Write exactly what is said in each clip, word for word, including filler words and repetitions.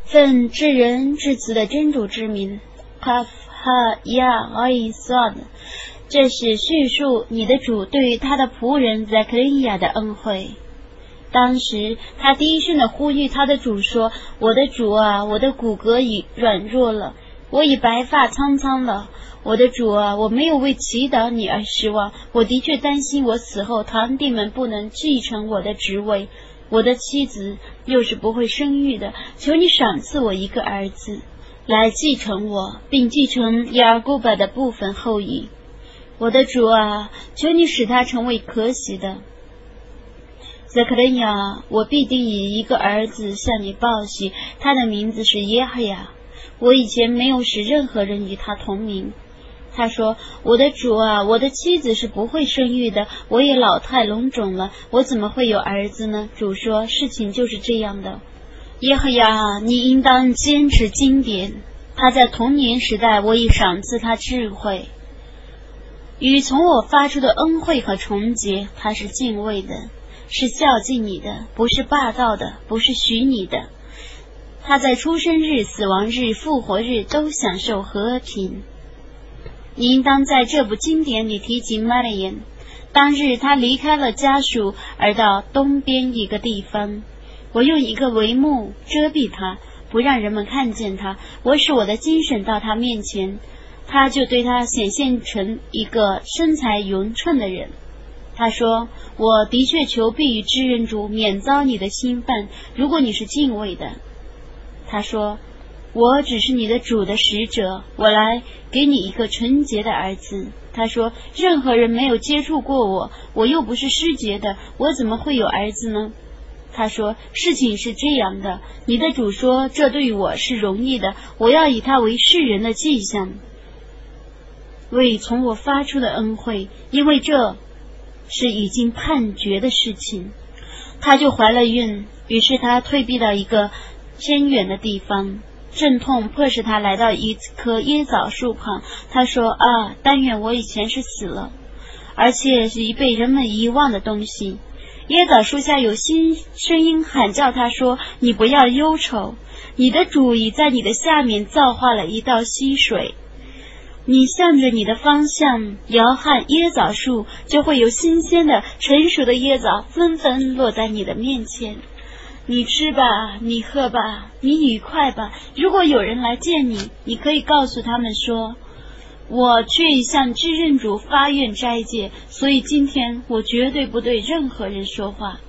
奉至仁至慈的真主之名，卡夫哈亚阿伊萨的，这是叙述你的主对于他的仆人在克利亚的恩惠。当时他低声地呼吁他的主说：我的主啊，我的骨骼已软弱了，我已白发苍苍了。我的主啊，我没有为祈祷你而失望，我的确担心我死后堂弟们不能继承我的职位，我的妻子又是不会生育的，求你赏赐我一个儿子来继承我，并继承雅各伯的部分后裔。我的主啊，求你使他成为可喜的。泽克伦亚，我必定以一个儿子向你报喜，他的名字是耶和亚。我以前没有使任何人与他同名。他说：我的主啊，我的妻子是不会生育的，我也老态龙钟了，我怎么会有儿子呢？主说：事情就是这样的。耶和亚，你应当坚持经典。他在童年时代，我已赏赐他智慧，与从我发出的恩惠和崇洁，他是敬畏的，是孝敬你的，不是霸道的，不是许你的。他在出生日、死亡日、复活日都享受和平。你应当在这部经典里提及玛利亚。当日他离开了家属，而到东边一个地方。我用一个帷幕遮蔽他，不让人们看见他。我使我的精神到他面前，他就对他显现成一个身材匀称的人。他说：我的确求必于知人主，免遭你的侵犯，如果你是敬畏的。他说：我只是你的主的使者，我来给你一个纯洁的儿子。他说：任何人没有接触过我，我又不是失节的，我怎么会有儿子呢？他说：事情是这样的，你的主说这对我是容易的，我要以他为世人的迹象，为从我发出的恩惠，因为这是已经判决的事情。他就怀了孕，于是他退避到一个偏远的地方，阵痛迫使他来到一棵椰枣树旁。他说：啊，但愿我以前是死了，而且是已被人们遗忘的东西。椰枣树下有新声音喊叫他说：你不要忧愁，你的主已在你的下面造化了一道溪水，你向着你的方向摇撼椰枣树，就会有新鲜的成熟的椰枣纷纷落在你的面前。你吃吧，你喝吧，你愉快吧。如果有人来见你，你可以告诉他们说：我却向至认主发愿斋戒，所以今天我绝对不对任何人说话。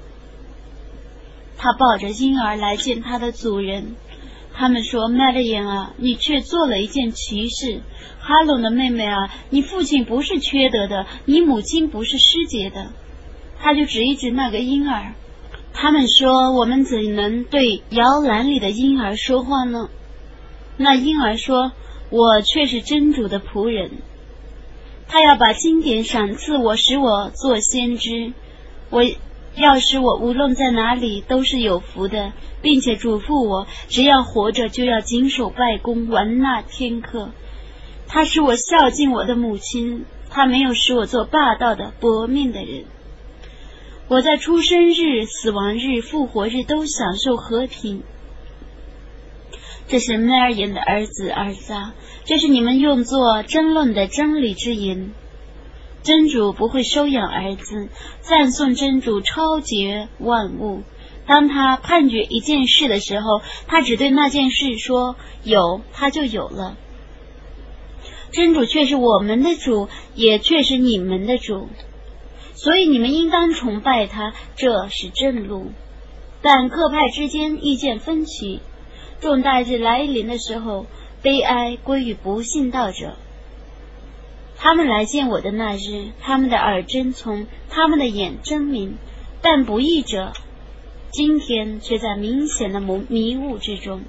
他抱着婴儿来见他的主人，他们说：麦勒言啊，你却做了一件奇事。哈隆的妹妹啊，你父亲不是缺德的，你母亲不是失节的。他就指一指那个婴儿。他们说：我们怎能对摇篮里的婴儿说话呢？那婴儿说：我却是真主的仆人，他要把经典赏赐我，使我做先知。我要使我无论在哪里都是有福的，并且嘱咐我，只要活着就要谨守拜功，完纳天课。他使我孝敬我的母亲，他没有使我做霸道的薄命的人。我在出生日、死亡日、复活日都享受和平。这是麦尔言的儿子儿子啊，这是你们用作争论的真理之言。真主不会收养儿子，赞颂真主超绝万物。当他判决一件事的时候，他只对那件事说有，他就有了。真主却是我们的主，也却是你们的主，所以你们应当崇拜他，这是正路。但各派之间意见分歧，重大日来临的时候，悲哀归于不信道者。他们来见我的那日，他们的耳真从，他们的眼真明，但不义者今天却在明显的迷雾之中。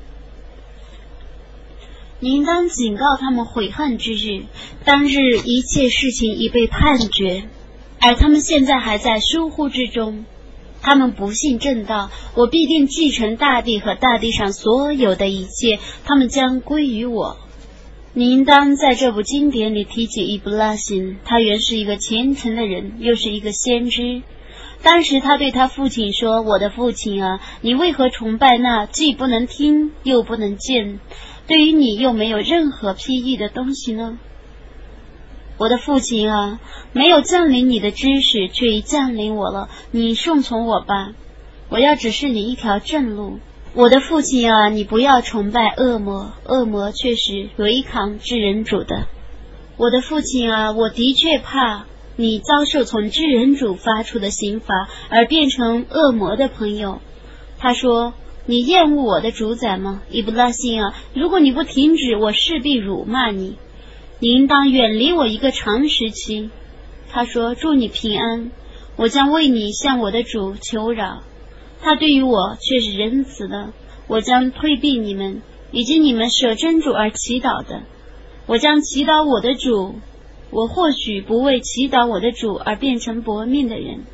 你应当警告他们悔恨之日，当日一切事情已被判决，而他们现在还在疏忽之中。他们不信正道，我必定继承大地和大地上所有的一切，他们将归于我。你应当在这部经典里提起伊布拉辛，他原是一个虔诚的人，又是一个先知。 当时他对他父亲说，我的父亲啊，你为何崇拜那既不能听又不能见，对于你又没有任何裨益的东西呢？我的父亲啊，没有降临你的知识，却已降临我了，你顺从我吧，我要指示你一条正路。我的父亲啊，你不要崇拜恶魔，恶魔却是违抗至人主的。我的父亲啊，我的确怕你遭受从至人主发出的刑罚，而变成恶魔的朋友。他说，你厌恶我的主宰吗？伊布拉辛啊，如果你不停止，我势必辱骂你，你应当远离我一个长时期。他说，祝你平安，我将为你向我的主求饶，他对于我却是仁慈的，我将推避你们以及你们舍真主而祈祷的，我将祈祷我的主，我或许不为祈祷我的主而变成薄命的人。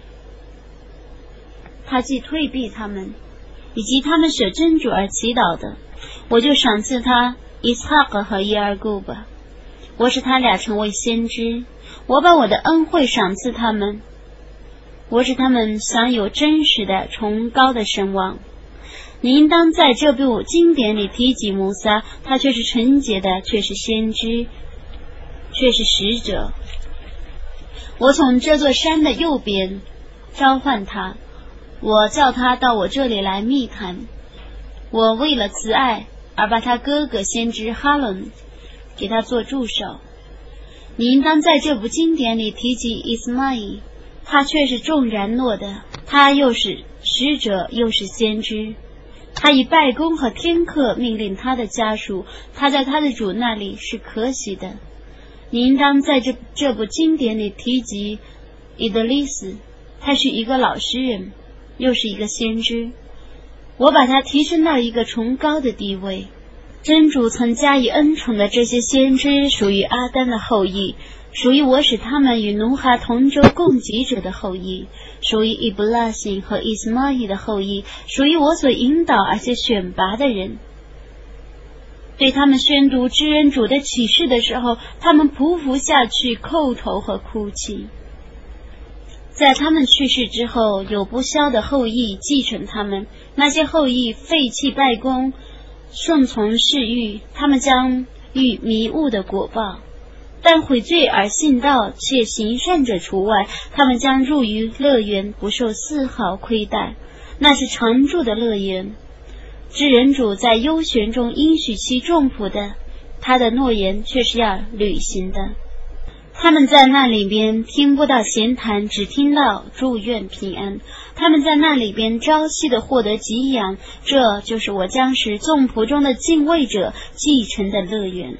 他既退避他们以及他们舍真主而祈祷的，我就赏赐他伊斯哈格和耶尔古吧，我使他俩成为先知，我把我的恩惠赏赐他们，我使他们享有真实的崇高的声望。你应当在这部经典里提及摩撒，他却是纯洁的，却是先知，却是使者。我从这座山的右边召唤他，我叫他到我这里来密谈。我为了慈爱而把他哥哥先知哈伦给他做助手。你应当在这部经典里提及伊斯玛仪，他却是众然诺的，他又是使者又是先知。他以拜功和天课命令他的家属，他在他的主那里是可喜的。你应当在这这部经典里提及伊德利斯，他是一个老诗人，又是一个先知。我把他提升到一个崇高的地位。真主曾加以恩宠的这些先知属于阿丹的后裔，属于我使他们与努哈同舟共济者的后裔，属于伊布拉辛和伊斯玛仪的后裔，属于我所引导而且选拔的人。对他们宣读知恩主的启示的时候，他们匍匐下去，叩头和哭泣。在他们去世之后，有不肖的后裔继承他们，那些后裔废弃拜功，顺从嗜欲，他们将遇迷雾的果报。但悔罪而信道且行善者除外，他们将入于乐园，不受丝毫亏待，那是常住的乐园。知人主在幽玄中应许其众仆的，他的诺言却是要履行的。他们在那里边听不到闲谈，只听到祝愿平安。他们在那里边朝夕的获得给养，这就是我将使众仆中的敬畏者继承的乐园。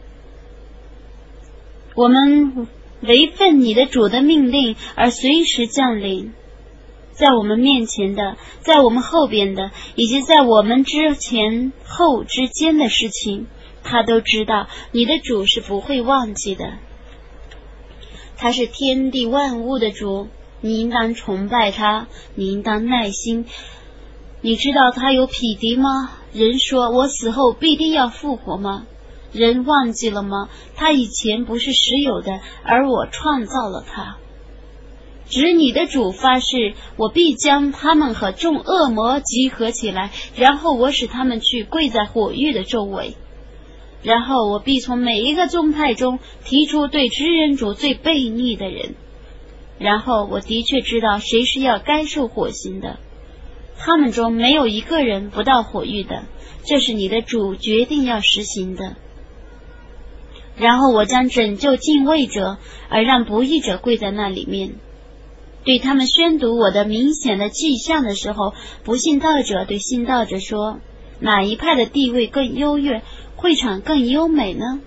我们违奋你的主的命令而随时降临，在我们面前的，在我们后边的，以及在我们之前后之间的事情，他都知道。你的主是不会忘记的，他是天地万物的主，你应当崇拜他，你应当耐心。你知道他有匹敌吗？人说我死后必定要复活吗？人忘记了吗？他以前不是实有的，而我创造了他。指你的主发誓，我必将他们和众恶魔集合起来，然后我使他们去跪在火狱的周围，然后我必从每一个宗派中提出对知人主最悖逆的人，然后我的确知道谁是要该受火刑的，他们中没有一个人不到火狱的，这是你的主决定要实行的。然后我将拯救敬畏者，而让不义者跪在那里面。对他们宣读我的明显的迹象的时候，不信道者对信道者说，哪一派的地位更优越，会场更优美呢？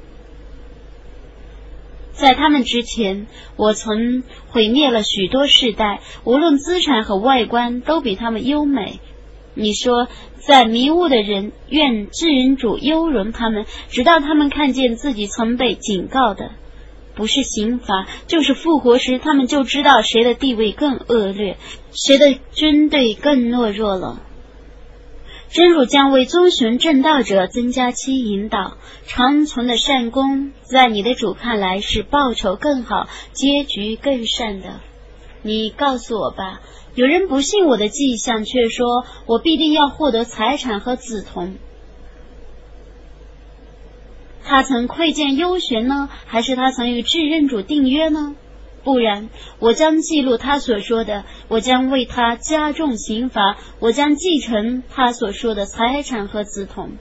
在他们之前，我曾毁灭了许多世代，无论资产和外观都比他们优美。你说，在迷雾的人愿知人主优容他们，直到他们看见自己曾被警告的，不是刑罚就是复活时，他们就知道谁的地位更恶劣，谁的军队更懦弱了。真主将为遵循正道者增加其引导，长存的善功在你的主看来是报酬更好，结局更善的。 你告诉我吧，有人不信我的迹象，却说我必定要获得财产和子童。他曾窥见幽玄呢，还是他曾与至认主订约呢？不然，我将记录他所说的，我将为他加重刑罚，我将继承他所说的财产和子童，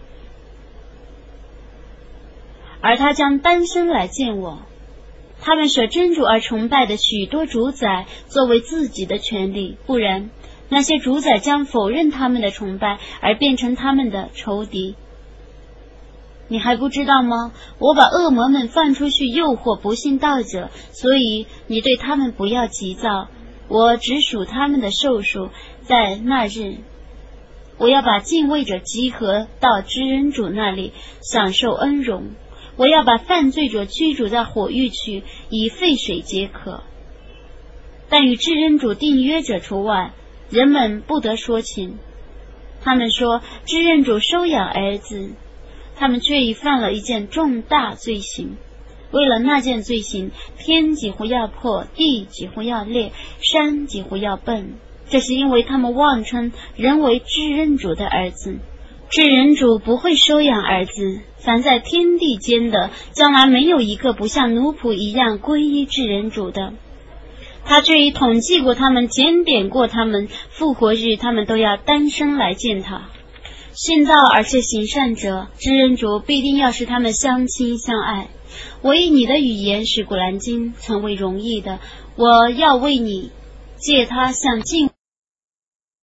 而他将单身来见我。他们舍真主而崇拜的许多主宰作为自己的权利，不然那些主宰将否认他们的崇拜，而变成他们的仇敌。你还不知道吗？我把恶魔们放出去诱惑不信道者，所以你对他们不要急躁，我只数他们的寿数。在那日，我要把敬畏者集合到知恩主那里，享受恩荣。我要把犯罪者驱逐在火狱去，以沸水解渴。但与至恩主订约者除外，人们不得说情。他们说至恩主收养儿子，他们却已犯了一件重大罪行。为了那件罪行，天几乎要破，地几乎要裂，山几乎要崩。这是因为他们妄称人为至恩主的儿子。至人主不会收养儿子，凡在天地间的，将来没有一个不像奴仆一样皈依至人主的。他却已统计过他们，检点过他们，复活日他们都要单身来见他。信道而且行善者，至人主必定要使他们相亲相爱。我以你的语言使古兰经成为容易的，我要为你借他向敬